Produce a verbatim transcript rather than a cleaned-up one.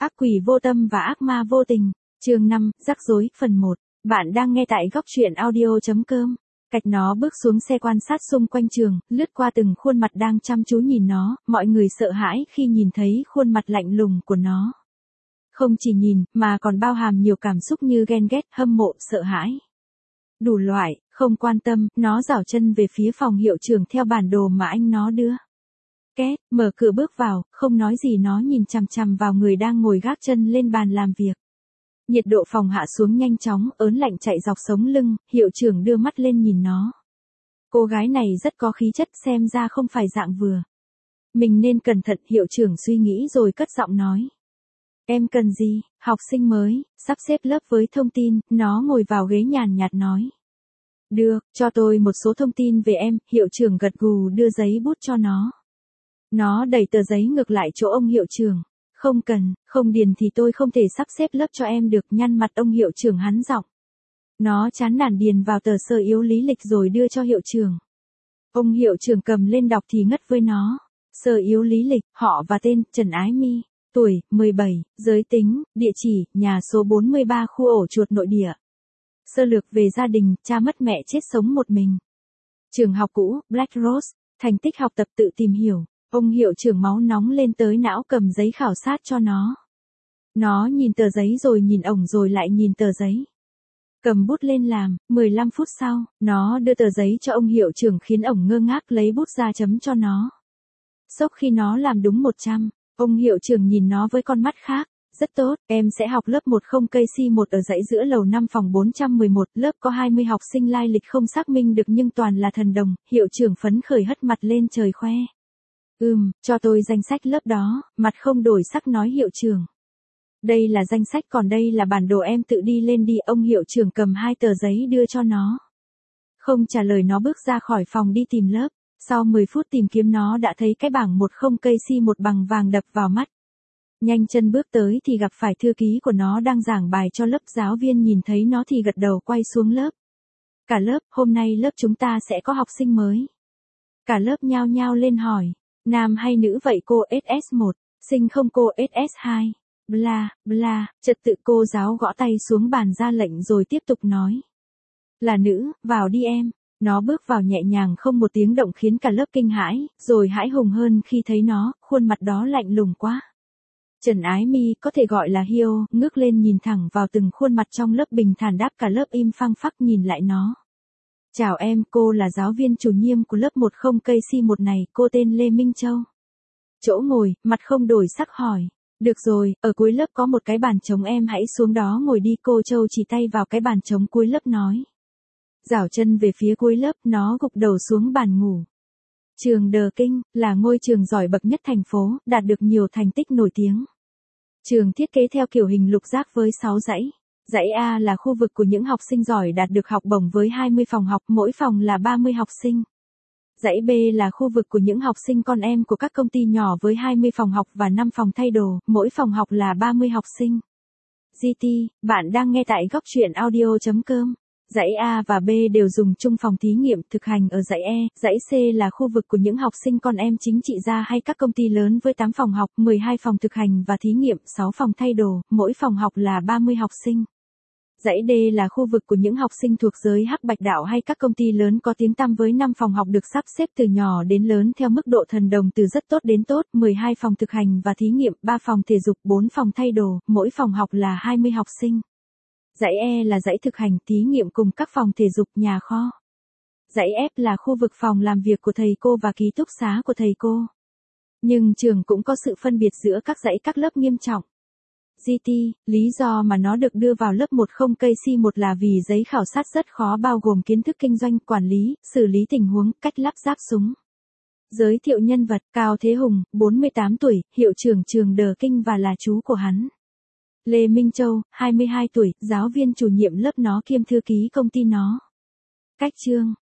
Ác quỷ vô tâm và ác ma vô tình. Chương năm, rắc rối, phần một. Bạn đang nghe tại góc truyện audio chấm com. Cạch nó bước xuống xe quan sát xung quanh trường, lướt qua từng khuôn mặt đang chăm chú nhìn nó, mọi người sợ hãi khi nhìn thấy khuôn mặt lạnh lùng của nó. Không chỉ nhìn, mà còn bao hàm nhiều cảm xúc như ghen ghét, hâm mộ, sợ hãi. Đủ loại, không quan tâm, nó giảo chân về phía phòng hiệu trưởng theo bản đồ mà anh nó đưa. Két, mở cửa bước vào, không nói gì nó nhìn chằm chằm vào người đang ngồi gác chân lên bàn làm việc. Nhiệt độ phòng hạ xuống nhanh chóng, ớn lạnh chạy dọc sống lưng, hiệu trưởng đưa mắt lên nhìn nó. Cô gái này rất có khí chất, xem ra không phải dạng vừa. Mình nên cẩn thận, hiệu trưởng suy nghĩ rồi cất giọng nói. Em cần gì? Học sinh mới, sắp xếp lớp với thông tin, nó ngồi vào ghế nhàn nhạt nói. Được, cho tôi một số thông tin về em, hiệu trưởng gật gù đưa giấy bút cho nó. Nó đẩy tờ giấy ngược lại chỗ ông hiệu trưởng. Không cần, không điền thì tôi không thể sắp xếp lớp cho em được, nhăn mặt ông hiệu trưởng hắn giọng. Nó chán nản điền vào tờ sơ yếu lý lịch rồi đưa cho hiệu trưởng. Ông hiệu trưởng cầm lên đọc thì ngất với nó. Sơ yếu lý lịch, họ và tên, Trần Ái My, tuổi, mười bảy, giới tính, địa chỉ, nhà số bốn mươi ba khu ổ chuột nội địa. Sơ lược về gia đình, cha mất mẹ chết sống một mình. Trường học cũ, Black Rose, thành tích học tập tự tìm hiểu. Ông hiệu trưởng máu nóng lên tới não cầm giấy khảo sát cho nó. Nó nhìn tờ giấy rồi nhìn ổng rồi lại nhìn tờ giấy. Cầm bút lên làm, mười lăm phút sau, nó đưa tờ giấy cho ông hiệu trưởng khiến ổng ngơ ngác lấy bút ra chấm cho nó. Sốc khi nó làm đúng một trăm, ông hiệu trưởng nhìn nó với con mắt khác. Rất tốt, em sẽ học lớp một không cây xê một ở dãy giữa lầu năm phòng bốn trăm mười một, lớp có hai mươi học sinh lai lịch không xác minh được nhưng toàn là thần đồng, hiệu trưởng phấn khởi hất mặt lên trời khoe. Ừm, cho tôi danh sách lớp đó, mặt không đổi sắc nói hiệu trưởng. Đây là danh sách còn đây là bản đồ em tự đi lên đi, ông hiệu trưởng cầm hai tờ giấy đưa cho nó. Không trả lời nó bước ra khỏi phòng đi tìm lớp, sau mười phút tìm kiếm nó đã thấy cái bảng một không cây xê một bằng vàng đập vào mắt. Nhanh chân bước tới thì gặp phải thư ký của nó đang giảng bài cho lớp, giáo viên nhìn thấy nó thì gật đầu quay xuống lớp. Cả lớp, hôm nay lớp chúng ta sẽ có học sinh mới. Cả lớp nhao nhao lên hỏi. Nam hay nữ vậy cô? ét ét một, sinh không cô? ét ét hai, bla, bla, trật tự. Cô giáo gõ tay xuống bàn ra lệnh rồi tiếp tục nói. Là nữ, vào đi em. Nó bước vào nhẹ nhàng không một tiếng động khiến cả lớp kinh hãi, rồi hãi hùng hơn khi thấy nó, khuôn mặt đó lạnh lùng quá. Trần Ái My, có thể gọi là Hiêu, ngước lên nhìn thẳng vào từng khuôn mặt trong lớp bình thản đáp, cả lớp im phăng phắc nhìn lại nó. Chào em, cô là giáo viên chủ nhiệm của lớp một không cây xê một này, cô tên Lê Minh Châu. Chỗ ngồi, mặt không đổi sắc hỏi. Được rồi, ở cuối lớp có một cái bàn trống, em hãy xuống đó ngồi đi, cô Châu chỉ tay vào cái bàn trống cuối lớp nói. Giảo chân về phía cuối lớp, nó gục đầu xuống bàn ngủ. Trường Đờ Kinh, là ngôi trường giỏi bậc nhất thành phố, đạt được nhiều thành tích nổi tiếng. Trường thiết kế theo kiểu hình lục giác với sáu dãy. Dãy A là khu vực của những học sinh giỏi đạt được học bổng với hai mươi phòng học, mỗi phòng là ba mươi học sinh. Dãy B là khu vực của những học sinh con em của các công ty nhỏ với hai mươi phòng học và năm phòng thay đồ, mỗi phòng học là ba mươi học sinh. giê tê, bạn đang nghe tại góc truyện audio chấm com. Dãy A và B đều dùng chung phòng thí nghiệm thực hành ở dãy E. Dãy C là khu vực của những học sinh con em chính trị gia hay các công ty lớn với tám phòng học, mười hai phòng thực hành và thí nghiệm, sáu phòng thay đồ, mỗi phòng học là ba mươi học sinh. Dãy D là khu vực của những học sinh thuộc giới hắc bạch đạo hay các công ty lớn có tiếng tăm với năm phòng học được sắp xếp từ nhỏ đến lớn theo mức độ thần đồng từ rất tốt đến tốt, mười hai phòng thực hành và thí nghiệm, ba phòng thể dục, bốn phòng thay đồ, mỗi phòng học là hai mươi học sinh. Dãy E là dãy thực hành, thí nghiệm cùng các phòng thể dục, nhà kho. Dãy F là khu vực phòng làm việc của thầy cô và ký túc xá của thầy cô. Nhưng trường cũng có sự phân biệt giữa các dãy các lớp nghiêm trọng. giê tê, lý do mà nó được đưa vào lớp một không cây xê một là vì giấy khảo sát rất khó bao gồm kiến thức kinh doanh, quản lý, xử lý tình huống, cách lắp ráp súng. Giới thiệu nhân vật, Cao Thế Hùng, bốn mươi tám tuổi, hiệu trưởng trường Đờ Kinh và là chú của hắn. Lê Minh Châu, hai mươi hai tuổi, giáo viên chủ nhiệm lớp nó kiêm thư ký công ty nó. Cách chương,